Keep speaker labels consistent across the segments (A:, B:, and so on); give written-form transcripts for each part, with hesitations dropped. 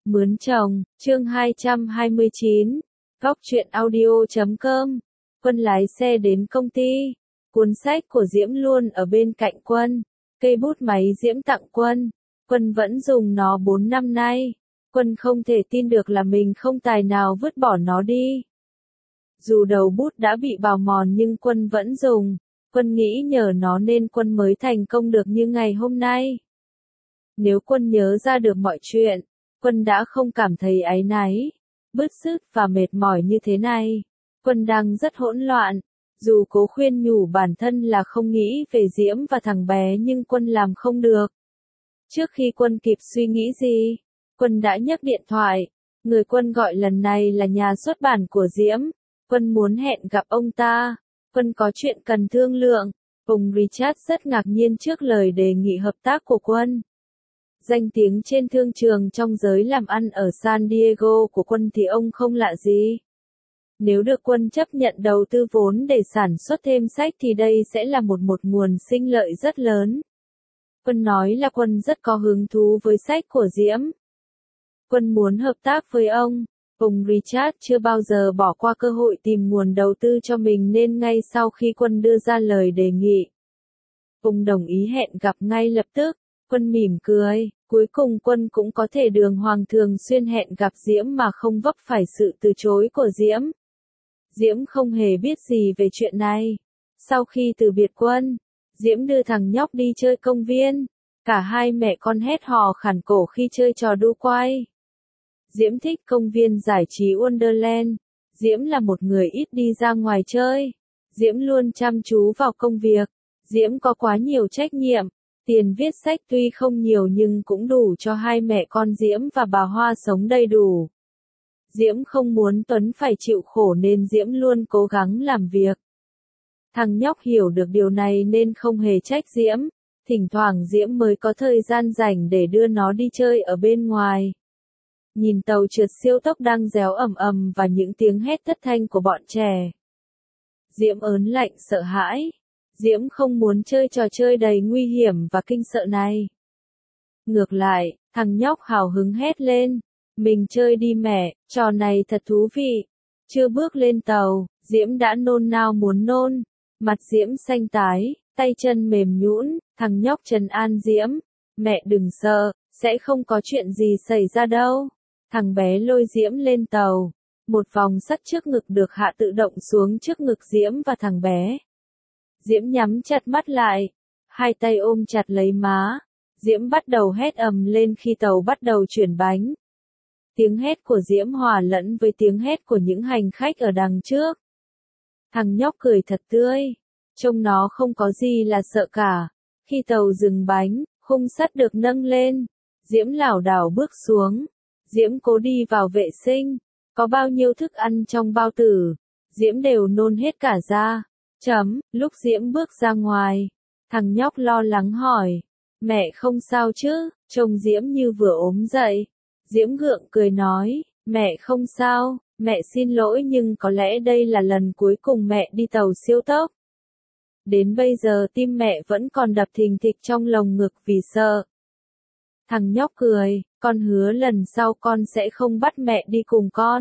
A: Mướn chồng, chương 229, Góc truyện audio.com. Quân lái xe đến công ty. Cuốn sách của Diễm luôn ở bên cạnh Quân. Cây bút máy Diễm tặng Quân. Quân vẫn dùng nó 4 năm nay. Quân không thể tin được là mình không tài nào vứt bỏ nó đi. Dù đầu bút đã bị bào mòn nhưng Quân vẫn dùng. Quân nghĩ nhờ nó nên Quân mới thành công được như ngày hôm nay. Nếu Quân nhớ ra được mọi chuyện, Quân đã không cảm thấy áy náy, bứt rứt và mệt mỏi như thế này. Quân đang rất hỗn loạn, dù cố khuyên nhủ bản thân là không nghĩ về Diễm và thằng bé nhưng Quân làm không được. Trước khi Quân kịp suy nghĩ gì, Quân đã nhấc điện thoại. Người Quân gọi lần này là nhà xuất bản của Diễm. Quân muốn hẹn gặp ông ta. Quân có chuyện cần thương lượng. Ông Richard rất ngạc nhiên trước lời đề nghị hợp tác của Quân. Danh tiếng trên thương trường trong giới làm ăn ở San Diego của Quân thì ông không lạ gì. Nếu được Quân chấp nhận đầu tư vốn để sản xuất thêm sách thì đây sẽ là một nguồn sinh lợi rất lớn. Quân nói là Quân rất có hứng thú với sách của Diễm. Quân muốn hợp tác với ông. Ông Richard chưa bao giờ bỏ qua cơ hội tìm nguồn đầu tư cho mình nên ngay sau khi Quân đưa ra lời đề nghị, ông đồng ý hẹn gặp ngay lập tức. Quân mỉm cười, cuối cùng Quân cũng có thể đường hoàng thường xuyên hẹn gặp Diễm mà không vấp phải sự từ chối của Diễm. Diễm không hề biết gì về chuyện này. Sau khi từ biệt Quân, Diễm đưa thằng nhóc đi chơi công viên. Cả hai mẹ con hét hò khản cổ khi chơi trò đu quay. Diễm thích công viên giải trí Wonderland. Diễm là một người ít đi ra ngoài chơi. Diễm luôn chăm chú vào công việc. Diễm có quá nhiều trách nhiệm. Tiền viết sách tuy không nhiều nhưng cũng đủ cho hai mẹ con Diễm và bà Hoa sống đầy đủ. Diễm không muốn Tuấn phải chịu khổ nên Diễm luôn cố gắng làm việc. Thằng nhóc hiểu được điều này nên không hề trách Diễm. Thỉnh thoảng Diễm mới có thời gian rảnh để đưa nó đi chơi ở bên ngoài. Nhìn tàu trượt siêu tốc đang réo ầm ầm và những tiếng hét thất thanh của bọn trẻ, Diễm ớn lạnh sợ hãi. Diễm không muốn chơi trò chơi đầy nguy hiểm và kinh sợ này. Ngược lại, thằng nhóc hào hứng hét lên. Mình chơi đi mẹ, trò này thật thú vị. Chưa bước lên tàu, Diễm đã nôn nao muốn nôn. Mặt Diễm xanh tái, tay chân mềm nhũn. Thằng nhóc trấn an Diễm. Mẹ đừng sợ, sẽ không có chuyện gì xảy ra đâu. Thằng bé lôi Diễm lên tàu. Một vòng sắt trước ngực được hạ tự động xuống trước ngực Diễm và thằng bé. Diễm nhắm chặt mắt lại, hai tay ôm chặt lấy má. Diễm bắt đầu hét ầm lên khi tàu bắt đầu chuyển bánh. Tiếng hét của Diễm hòa lẫn với tiếng hét của những hành khách ở đằng trước. Thằng nhóc cười thật tươi, trông nó không có gì là sợ cả. Khi tàu dừng bánh, khung sắt được nâng lên. Diễm lảo đảo bước xuống. Diễm cố đi vào vệ sinh. Có bao nhiêu thức ăn trong bao tử, Diễm đều nôn hết cả ra. Lúc Diễm bước ra ngoài, thằng nhóc lo lắng hỏi, mẹ không sao chứ? Trông Diễm như vừa ốm dậy. Diễm gượng cười nói, mẹ không sao, mẹ xin lỗi nhưng có lẽ đây là lần cuối cùng mẹ đi tàu siêu tốc. Đến bây giờ tim mẹ vẫn còn đập thình thịch trong lồng ngực vì sợ. Thằng nhóc cười, con hứa lần sau con sẽ không bắt mẹ đi cùng con.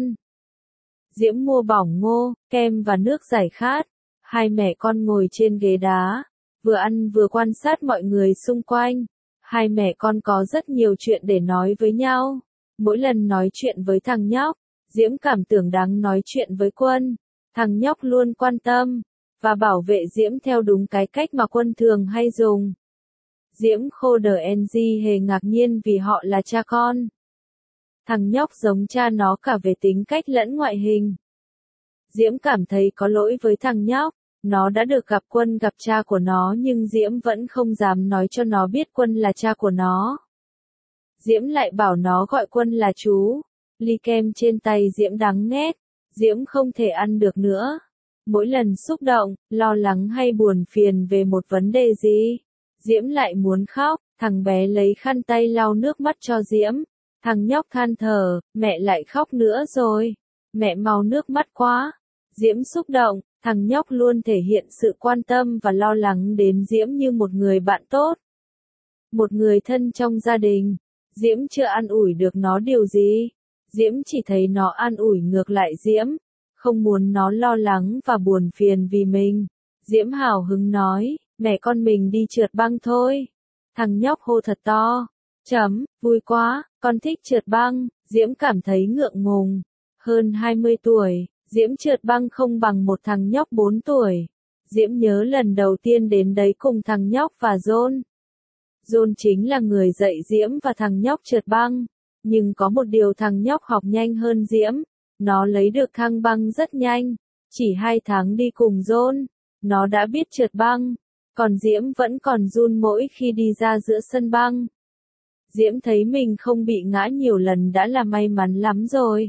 A: Diễm mua bỏng ngô, kem và nước giải khát. Hai mẹ con ngồi trên ghế đá, vừa ăn vừa quan sát mọi người xung quanh. Hai mẹ con có rất nhiều chuyện để nói với nhau. Mỗi lần nói chuyện với thằng nhóc, Diễm cảm tưởng đáng nói chuyện với Quân. Thằng nhóc luôn quan tâm và bảo vệ Diễm theo đúng cái cách mà Quân thường hay dùng. Diễm Khô-đờ-en-di hề ngạc nhiên vì họ là cha con. Thằng nhóc giống cha nó cả về tính cách lẫn ngoại hình. Diễm cảm thấy có lỗi với thằng nhóc. Nó đã được gặp Quân gặp cha của nó nhưng Diễm vẫn không dám nói cho nó biết Quân là cha của nó. Diễm lại bảo nó gọi Quân là chú. Ly kem trên tay Diễm đắng nghét. Diễm không thể ăn được nữa. Mỗi lần xúc động, lo lắng hay buồn phiền về một vấn đề gì, Diễm lại muốn khóc. Thằng bé lấy khăn tay lau nước mắt cho Diễm. Thằng nhóc than thở, mẹ lại khóc nữa rồi. Mẹ mau nước mắt quá. Diễm xúc động, thằng nhóc luôn thể hiện sự quan tâm và lo lắng đến Diễm như một người bạn tốt. Một người thân trong gia đình. Diễm chưa an ủi được nó điều gì. Diễm chỉ thấy nó an ủi ngược lại Diễm, không muốn nó lo lắng và buồn phiền vì mình. Diễm hào hứng nói, mẹ con mình đi trượt băng thôi. Thằng nhóc hô thật to. Vui quá, con thích trượt băng. Diễm cảm thấy ngượng ngùng. Hơn 20 tuổi, Diễm trượt băng không bằng một thằng nhóc 4 tuổi. Diễm nhớ lần đầu tiên đến đấy cùng thằng nhóc và John. John chính là người dạy Diễm và thằng nhóc trượt băng. Nhưng có một điều thằng nhóc học nhanh hơn Diễm. Nó lấy được thang băng rất nhanh. Chỉ 2 tháng đi cùng John, nó đã biết trượt băng. Còn Diễm vẫn còn run mỗi khi đi ra giữa sân băng. Diễm thấy mình không bị ngã nhiều lần đã là may mắn lắm rồi.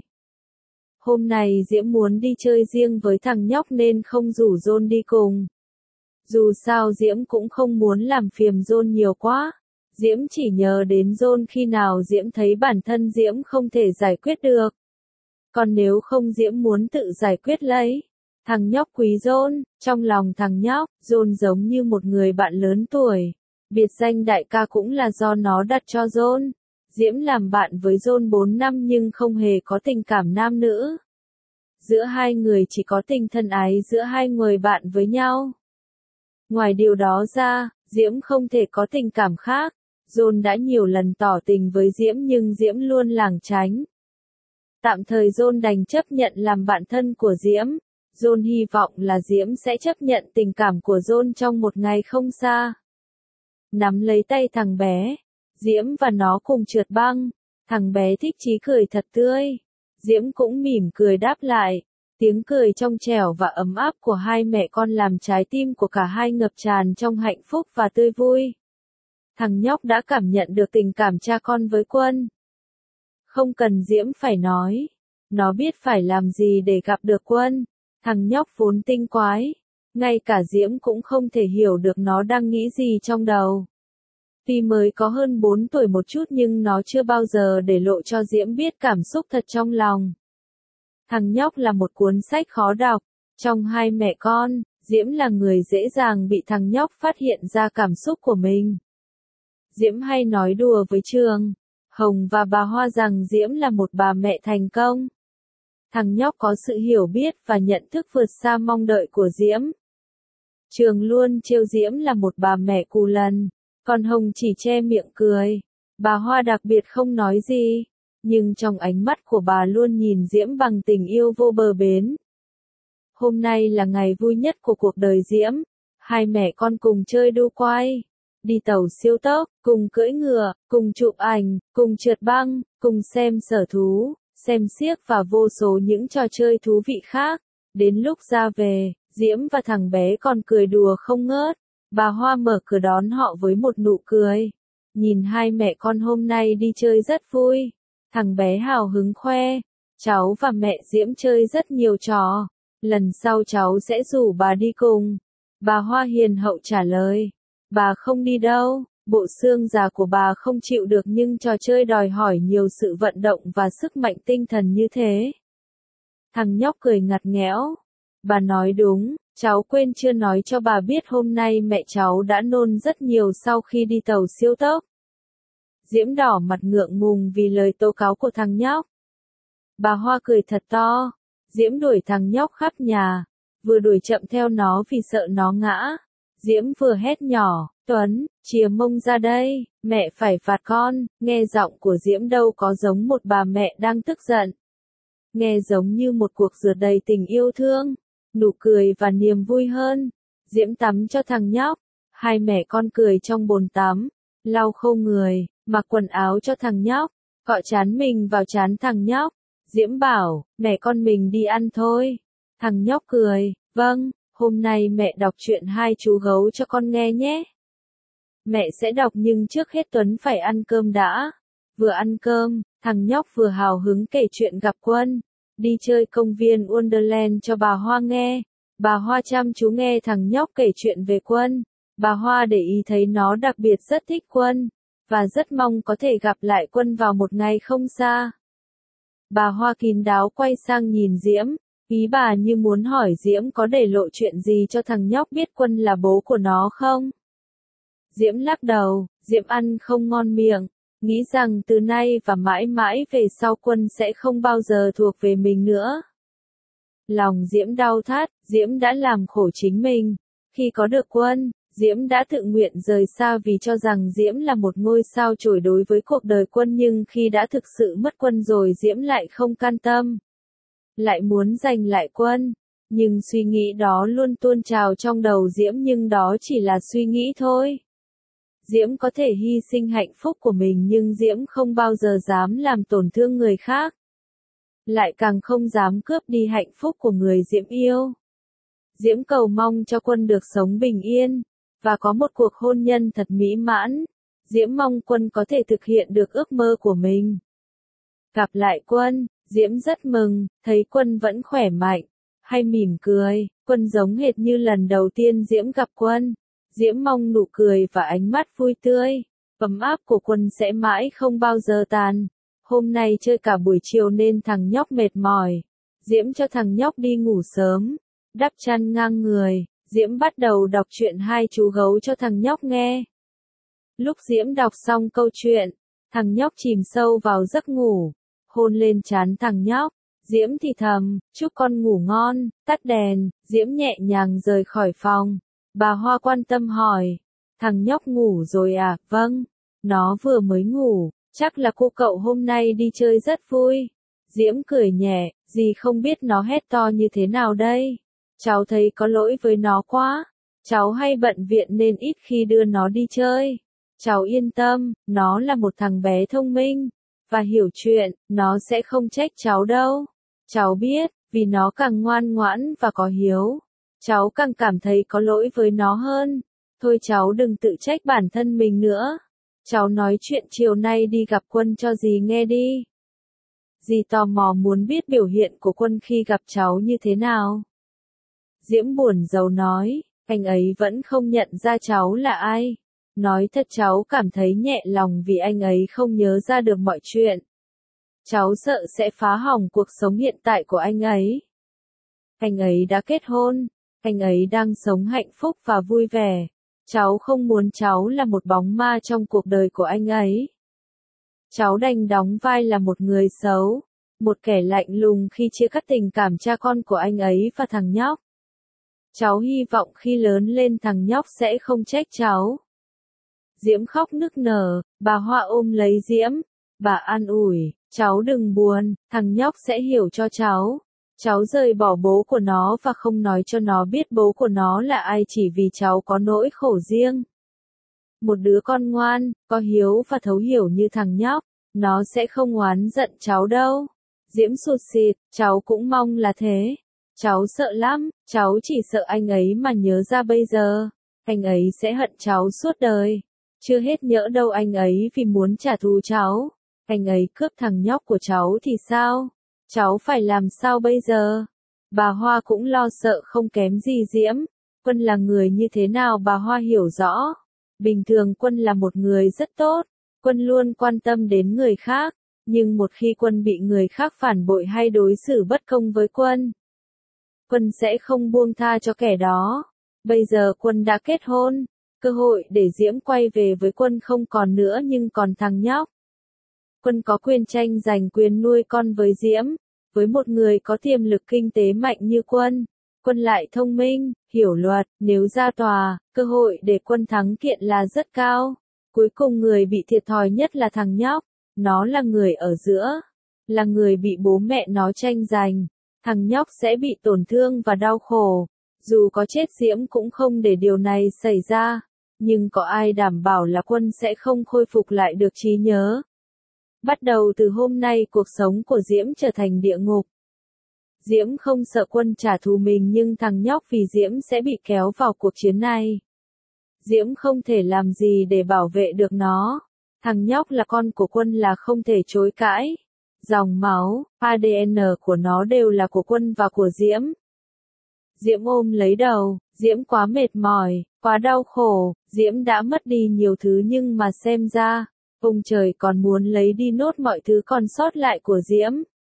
A: Hôm nay Diễm muốn đi chơi riêng với thằng nhóc nên không rủ John đi cùng. Dù sao Diễm cũng không muốn làm phiền John nhiều quá. Diễm chỉ nhớ đến John khi nào Diễm thấy bản thân Diễm không thể giải quyết được. Còn nếu không Diễm muốn tự giải quyết lấy. Thằng nhóc quý John, trong lòng thằng nhóc, John giống như một người bạn lớn tuổi. Biệt danh đại ca cũng là do nó đặt cho John. Diễm làm bạn với John 4 năm nhưng không hề có tình cảm nam nữ. Giữa hai người chỉ có tình thân ái giữa hai người bạn với nhau. Ngoài điều đó ra, Diễm không thể có tình cảm khác. John đã nhiều lần tỏ tình với Diễm nhưng Diễm luôn lảng tránh. Tạm thời John đành chấp nhận làm bạn thân của Diễm. John hy vọng là Diễm sẽ chấp nhận tình cảm của John trong một ngày không xa. Nắm lấy tay thằng bé, Diễm và nó cùng trượt băng. Thằng bé thích chí cười thật tươi. Diễm cũng mỉm cười đáp lại. Tiếng cười trong trẻo và ấm áp của hai mẹ con làm trái tim của cả hai ngập tràn trong hạnh phúc và tươi vui. Thằng nhóc đã cảm nhận được tình cảm cha con với Quân. Không cần Diễm phải nói. Nó biết phải làm gì để gặp được Quân. Thằng nhóc vốn tinh quái. Ngay cả Diễm cũng không thể hiểu được nó đang nghĩ gì trong đầu. Tuy mới có hơn 4 tuổi một chút nhưng nó chưa bao giờ để lộ cho Diễm biết cảm xúc thật trong lòng. Thằng nhóc là một cuốn sách khó đọc. Trong hai mẹ con, Diễm là người dễ dàng bị thằng nhóc phát hiện ra cảm xúc của mình. Diễm hay nói đùa với Trường, Hồng và bà Hoa rằng Diễm là một bà mẹ thành công. Thằng nhóc có sự hiểu biết và nhận thức vượt xa mong đợi của Diễm. Trường luôn trêu Diễm là một bà mẹ cù lần, còn Hồng chỉ che miệng cười. Bà Hoa đặc biệt không nói gì, nhưng trong ánh mắt của bà luôn nhìn Diễm bằng tình yêu vô bờ bến. Hôm nay là ngày vui nhất của cuộc đời Diễm. Hai mẹ con cùng chơi đu quay, đi tàu siêu tốc, cùng cưỡi ngựa, cùng chụp ảnh, cùng trượt băng, cùng xem sở thú, xem xiếc và vô số những trò chơi thú vị khác. Đến lúc ra về, Diễm và thằng bé còn cười đùa không ngớt. Bà Hoa mở cửa đón họ với một nụ cười. Nhìn hai mẹ con hôm nay đi chơi rất vui. Thằng bé hào hứng khoe. Cháu và mẹ Diễm chơi rất nhiều trò. Lần sau cháu sẽ rủ bà đi cùng. Bà Hoa hiền hậu trả lời. Bà không đi đâu. Bộ xương già của bà không chịu được nhưng trò chơi đòi hỏi nhiều sự vận động và sức mạnh tinh thần như thế. Thằng nhóc cười ngặt nghẽo. Bà nói đúng, cháu quên chưa nói cho bà biết hôm nay mẹ cháu đã nôn rất nhiều sau khi đi tàu siêu tốc. Diễm đỏ mặt ngượng ngùng vì lời tố cáo của thằng nhóc. Bà Hoa cười thật to. Diễm đuổi thằng nhóc khắp nhà, vừa đuổi chậm theo nó vì sợ nó ngã. Diễm vừa hét nhỏ, Tuấn, chìa mông ra đây, mẹ phải phạt con. Nghe giọng của Diễm đâu có giống một bà mẹ đang tức giận. Nghe giống như một cuộc rượt đầy tình yêu thương, nụ cười và niềm vui hơn. Diễm tắm cho thằng nhóc. Hai mẹ con cười trong bồn tắm, lau khô người, mặc quần áo cho thằng nhóc, cọ trán mình vào trán thằng nhóc. Diễm bảo, mẹ con mình đi ăn thôi. Thằng nhóc cười, vâng, hôm nay mẹ đọc truyện Hai chú gấu cho con nghe nhé. Mẹ sẽ đọc nhưng trước hết Tuấn phải ăn cơm đã. Vừa ăn cơm, thằng nhóc vừa hào hứng kể chuyện gặp Quân. Đi chơi công viên Wonderland cho bà Hoa nghe. Bà Hoa chăm chú nghe thằng nhóc kể chuyện về Quân. Bà Hoa để ý thấy nó đặc biệt rất thích Quân, và rất mong có thể gặp lại Quân vào một ngày không xa. Bà Hoa kín đáo quay sang nhìn Diễm, ý bà như muốn hỏi Diễm có để lộ chuyện gì cho thằng nhóc biết Quân là bố của nó không? Diễm lắc đầu, Diễm ăn không ngon miệng, nghĩ rằng từ nay và mãi mãi về sau Quân sẽ không bao giờ thuộc về mình nữa. Lòng Diễm đau thắt, Diễm đã làm khổ chính mình. Khi có được Quân, Diễm đã tự nguyện rời xa vì cho rằng Diễm là một ngôi sao chổi đối với cuộc đời Quân, nhưng khi đã thực sự mất Quân rồi Diễm lại không can tâm. Lại muốn giành lại Quân. Nhưng suy nghĩ đó luôn tuôn trào trong đầu Diễm, nhưng đó chỉ là suy nghĩ thôi. Diễm có thể hy sinh hạnh phúc của mình nhưng Diễm không bao giờ dám làm tổn thương người khác. Lại càng không dám cướp đi hạnh phúc của người Diễm yêu. Diễm cầu mong cho Quân được sống bình yên, và có một cuộc hôn nhân thật mỹ mãn. Diễm mong Quân có thể thực hiện được ước mơ của mình. Gặp lại Quân, Diễm rất mừng, thấy Quân vẫn khỏe mạnh, hay mỉm cười. Quân giống hệt như lần đầu tiên Diễm gặp Quân. Diễm mong nụ cười và ánh mắt vui tươi, ấm áp của Quân sẽ mãi không bao giờ tàn. Hôm nay chơi cả buổi chiều nên thằng nhóc mệt mỏi. Diễm cho thằng nhóc đi ngủ sớm, đắp chăn ngang người. Diễm bắt đầu đọc truyện Hai chú gấu cho thằng nhóc nghe. Lúc Diễm đọc xong câu chuyện, thằng nhóc chìm sâu vào giấc ngủ, hôn lên trán thằng nhóc. Diễm thì thầm, chúc con ngủ ngon, tắt đèn. Diễm nhẹ nhàng rời khỏi phòng. Bà Hoa quan tâm hỏi, thằng nhóc ngủ rồi à? Vâng, nó vừa mới ngủ, chắc là cô cậu hôm nay đi chơi rất vui. Diễm cười nhẹ, dì không biết nó hét to như thế nào đây. Cháu thấy có lỗi với nó quá. Cháu hay bận viện nên ít khi đưa nó đi chơi. Cháu yên tâm, nó là một thằng bé thông minh và hiểu chuyện, nó sẽ không trách cháu đâu. Cháu biết, vì nó càng ngoan ngoãn và có hiếu, cháu càng cảm thấy có lỗi với nó hơn. Thôi cháu đừng tự trách bản thân mình nữa. Cháu nói chuyện chiều nay đi gặp Quân cho dì nghe đi. Dì tò mò muốn biết biểu hiện của Quân khi gặp cháu như thế nào. Diễm buồn rầu nói, anh ấy vẫn không nhận ra cháu là ai. Nói thật cháu cảm thấy nhẹ lòng vì anh ấy không nhớ ra được mọi chuyện. Cháu sợ sẽ phá hỏng cuộc sống hiện tại của anh ấy. Anh ấy đã kết hôn, anh ấy đang sống hạnh phúc và vui vẻ. Cháu không muốn cháu là một bóng ma trong cuộc đời của anh ấy. Cháu đành đóng vai là một người xấu, một kẻ lạnh lùng khi chia cắt tình cảm cha con của anh ấy và thằng nhóc. Cháu hy vọng khi lớn lên thằng nhóc sẽ không trách cháu. Diễm khóc nức nở, bà Hoa ôm lấy Diễm. Bà an ủi, cháu đừng buồn, thằng nhóc sẽ hiểu cho cháu. Cháu rời bỏ bố của nó và không nói cho nó biết bố của nó là ai chỉ vì cháu có nỗi khổ riêng. Một đứa con ngoan, có hiếu và thấu hiểu như thằng nhóc, nó sẽ không oán giận cháu đâu. Diễm sụt sịt, cháu cũng mong là thế. Cháu sợ lắm, cháu chỉ sợ anh ấy mà nhớ ra bây giờ. Anh ấy sẽ hận cháu suốt đời. Chưa hết nhỡ đâu anh ấy vì muốn trả thù cháu. Anh ấy cướp thằng nhóc của cháu thì sao? Cháu phải làm sao bây giờ? Bà Hoa cũng lo sợ không kém gì Diễm. Quân là người như thế nào bà Hoa hiểu rõ. Bình thường Quân là một người rất tốt. Quân luôn quan tâm đến người khác. Nhưng một khi Quân bị người khác phản bội hay đối xử bất công với Quân, Quân sẽ không buông tha cho kẻ đó. Bây giờ Quân đã kết hôn. Cơ hội để Diễm quay về với Quân không còn nữa nhưng còn thằng nhóc. Quân có quyền tranh giành quyền nuôi con với Diễm. Với một người có tiềm lực kinh tế mạnh như Quân, Quân lại thông minh, hiểu luật, nếu ra tòa, cơ hội để Quân thắng kiện là rất cao. Cuối cùng người bị thiệt thòi nhất là thằng nhóc. Nó là người ở giữa, là người bị bố mẹ nó tranh giành. Thằng nhóc sẽ bị tổn thương và đau khổ. Dù có chết Diễm cũng không để điều này xảy ra. Nhưng có ai đảm bảo là Quân sẽ không khôi phục lại được trí nhớ? Bắt đầu từ hôm nay cuộc sống của Diễm trở thành địa ngục. Diễm không sợ Quân trả thù mình nhưng thằng nhóc vì Diễm sẽ bị kéo vào cuộc chiến này. Diễm không thể làm gì để bảo vệ được nó. Thằng nhóc là con của Quân là không thể chối cãi. Dòng máu, ADN của nó đều là của Quân và của Diễm. Diễm ôm lấy đầu, Diễm quá mệt mỏi, quá đau khổ, Diễm đã mất đi nhiều thứ nhưng mà xem ra, ông trời còn muốn lấy đi nốt mọi thứ còn sót lại của Diễm.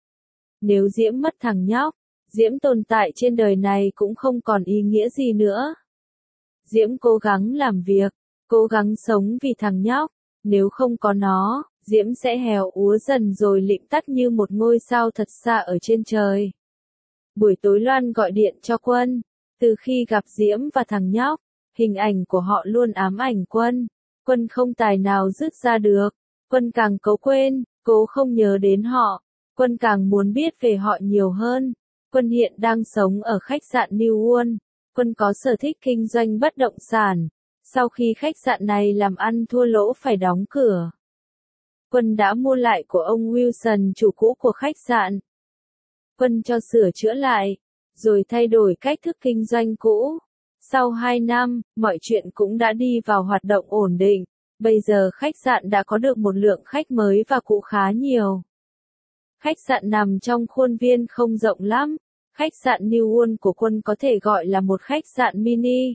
A: Nếu Diễm mất thằng nhóc, Diễm tồn tại trên đời này cũng không còn ý nghĩa gì nữa. Diễm cố gắng làm việc, cố gắng sống vì thằng nhóc. Nếu không có nó, Diễm sẽ héo úa dần rồi lịm tắt như một ngôi sao thật xa ở trên trời. Buổi tối Loan gọi điện cho Quân. Từ khi gặp Diễm và thằng nhóc, hình ảnh của họ luôn ám ảnh Quân. Quân không tài nào dứt ra được. Quân càng cố quên, cố không nhớ đến họ. Quân càng muốn biết về họ nhiều hơn. Quân hiện đang sống ở khách sạn New World. Quân có sở thích kinh doanh bất động sản. Sau khi khách sạn này làm ăn thua lỗ phải đóng cửa, Quân đã mua lại của ông Wilson, chủ cũ của khách sạn. Quân cho sửa chữa lại, rồi thay đổi cách thức kinh doanh cũ. Sau 2 năm, mọi chuyện cũng đã đi vào hoạt động ổn định. Bây giờ khách sạn đã có được một lượng khách mới và cũ khá nhiều. Khách sạn nằm trong khuôn viên không rộng lắm. Khách sạn New World của Quân có thể gọi là một khách sạn mini.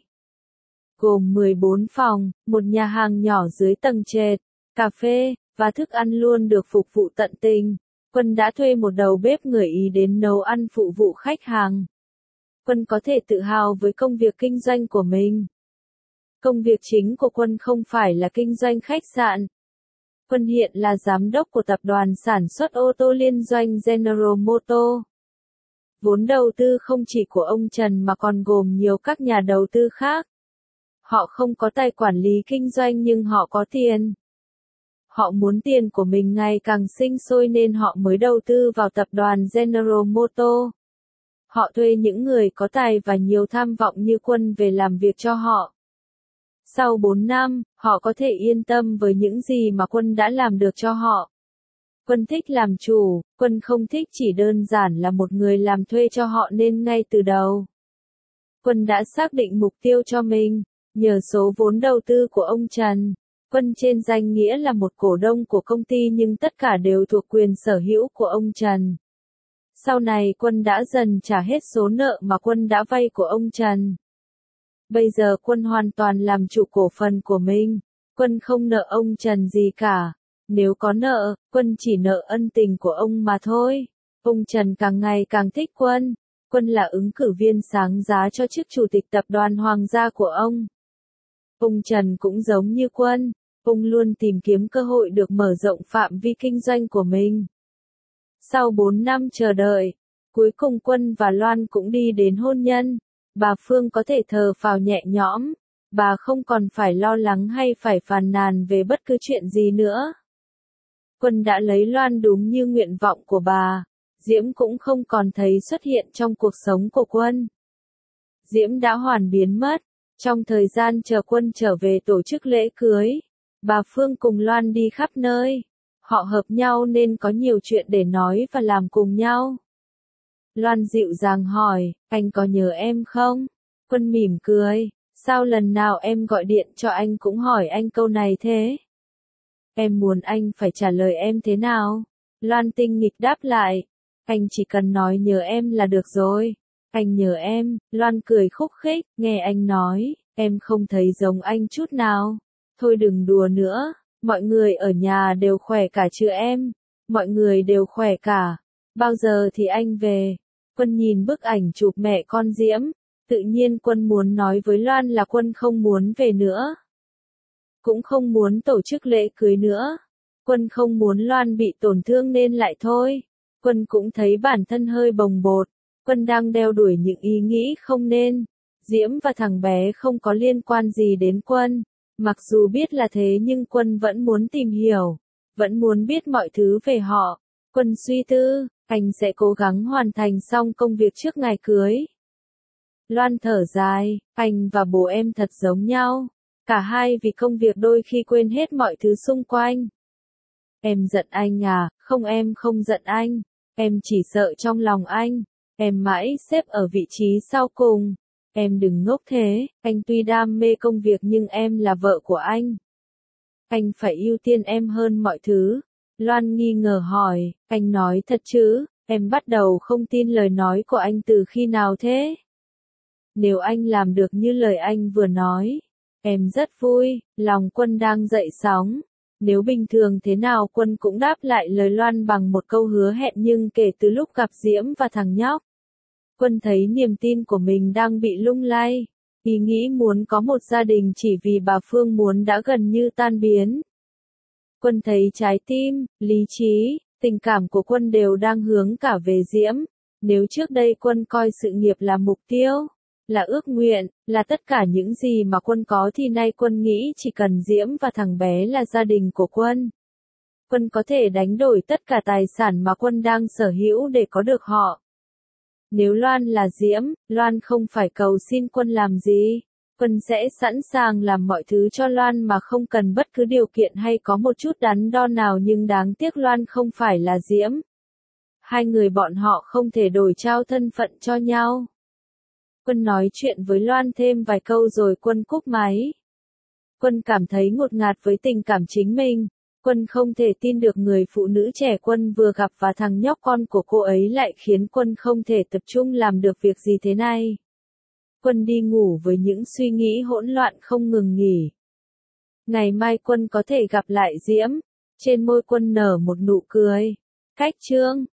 A: Gồm 14 phòng, một nhà hàng nhỏ dưới tầng trệt, cà phê, và thức ăn luôn được phục vụ tận tình. Quân đã thuê một đầu bếp người Ý đến nấu ăn phụ vụ khách hàng. Quân có thể tự hào với công việc kinh doanh của mình. Công việc chính của Quân không phải là kinh doanh khách sạn. Quân hiện là giám đốc của tập đoàn sản xuất ô tô liên doanh General Motors. Vốn đầu tư không chỉ của ông Trần mà còn gồm nhiều các nhà đầu tư khác. Họ không có tài quản lý kinh doanh nhưng họ có tiền. Họ muốn tiền của mình ngày càng sinh sôi nên họ mới đầu tư vào tập đoàn General Motors. Họ thuê những người có tài và nhiều tham vọng như Quân về làm việc cho họ. Sau 4 năm, họ có thể yên tâm với những gì mà Quân đã làm được cho họ. Quân thích làm chủ, Quân không thích chỉ đơn giản là một người làm thuê cho họ nên ngay từ đầu. Quân đã xác định mục tiêu cho mình, nhờ số vốn đầu tư của ông Trần. Quân trên danh nghĩa là một cổ đông của công ty nhưng tất cả đều thuộc quyền sở hữu của ông Trần. Sau này Quân đã dần trả hết số nợ mà Quân đã vay của ông Trần. Bây giờ Quân hoàn toàn làm chủ cổ phần của mình. Quân không nợ ông Trần gì cả. Nếu có nợ, Quân chỉ nợ ân tình của ông mà thôi. Ông Trần càng ngày càng thích Quân. Quân là ứng cử viên sáng giá cho chức chủ tịch tập đoàn Hoàng gia của ông. Ông Trần cũng giống như Quân. Ông luôn tìm kiếm cơ hội được mở rộng phạm vi kinh doanh của mình. Sau 4 năm chờ đợi, cuối cùng Quân và Loan cũng đi đến hôn nhân. Bà Phương có thể thở phào nhẹ nhõm. Bà không còn phải lo lắng hay phải phàn nàn về bất cứ chuyện gì nữa. Quân đã lấy Loan đúng như nguyện vọng của bà. Diễm cũng không còn thấy xuất hiện trong cuộc sống của Quân. Diễm đã hoàn biến mất. Trong thời gian chờ Quân trở về tổ chức lễ cưới, bà Phương cùng Loan đi khắp nơi. Họ hợp nhau nên có nhiều chuyện để nói và làm cùng nhau. Loan dịu dàng hỏi, anh có nhớ em không? Quân mỉm cười, sao lần nào em gọi điện cho anh cũng hỏi anh câu này thế? Em muốn anh phải trả lời em thế nào? Loan tinh nghịch đáp lại, anh chỉ cần nói nhớ em là được rồi. Anh nhớ em. Loan cười khúc khích, nghe anh nói, em không thấy giống anh chút nào. Thôi đừng đùa nữa, mọi người ở nhà đều khỏe cả chứ em? Mọi người đều khỏe cả. Bao giờ thì anh về? Quân nhìn bức ảnh chụp mẹ con Diễm. Tự nhiên Quân muốn nói với Loan là Quân không muốn về nữa. Cũng không muốn tổ chức lễ cưới nữa. Quân không muốn Loan bị tổn thương nên lại thôi. Quân cũng thấy bản thân hơi bồng bột. Quân đang đeo đuổi những ý nghĩ không nên. Diễm và thằng bé không có liên quan gì đến Quân. Mặc dù biết là thế nhưng Quân vẫn muốn tìm hiểu. Vẫn muốn biết mọi thứ về họ. Quân suy tư, anh sẽ cố gắng hoàn thành xong công việc trước ngày cưới. Loan thở dài, anh và bố em thật giống nhau. Cả hai vì công việc đôi khi quên hết mọi thứ xung quanh. Em giận anh à? Không, em không giận anh. Em chỉ sợ trong lòng anh. Em mãi xếp ở vị trí sau cùng. Em đừng ngốc thế, anh tuy đam mê công việc nhưng em là vợ của anh. Anh phải ưu tiên em hơn mọi thứ. Loan nghi ngờ hỏi, anh nói thật chứ? Em bắt đầu không tin lời nói của anh từ khi nào thế? Nếu anh làm được như lời anh vừa nói, em rất vui. Lòng Quân đang dậy sóng. Nếu bình thường thế nào Quân cũng đáp lại lời Loan bằng một câu hứa hẹn, nhưng kể từ lúc gặp Diễm và thằng nhóc, Quân thấy niềm tin của mình đang bị lung lay. Ý nghĩ muốn có một gia đình chỉ vì bà Phương muốn đã gần như tan biến. Quân thấy trái tim, lý trí, tình cảm của Quân đều đang hướng cả về Diễm. Nếu trước đây Quân coi sự nghiệp là mục tiêu, là ước nguyện, là tất cả những gì mà Quân có thì nay Quân nghĩ chỉ cần Diễm và thằng bé là gia đình của Quân. Quân có thể đánh đổi tất cả tài sản mà Quân đang sở hữu để có được họ. Nếu Loan là Diễm, Loan không phải cầu xin Quân làm gì. Quân sẽ sẵn sàng làm mọi thứ cho Loan mà không cần bất cứ điều kiện hay có một chút đắn đo nào, nhưng đáng tiếc Loan không phải là Diễm. Hai người bọn họ không thể đổi trao thân phận cho nhau. Quân nói chuyện với Loan thêm vài câu rồi Quân cúp máy. Quân cảm thấy ngột ngạt với tình cảm chính mình. Quân không thể tin được người phụ nữ trẻ Quân vừa gặp và thằng nhóc con của cô ấy lại khiến Quân không thể tập trung làm được việc gì thế này. Quân đi ngủ với những suy nghĩ hỗn loạn không ngừng nghỉ. Ngày mai Quân có thể gặp lại Diễm. Trên môi Quân nở một nụ cười. Cách chương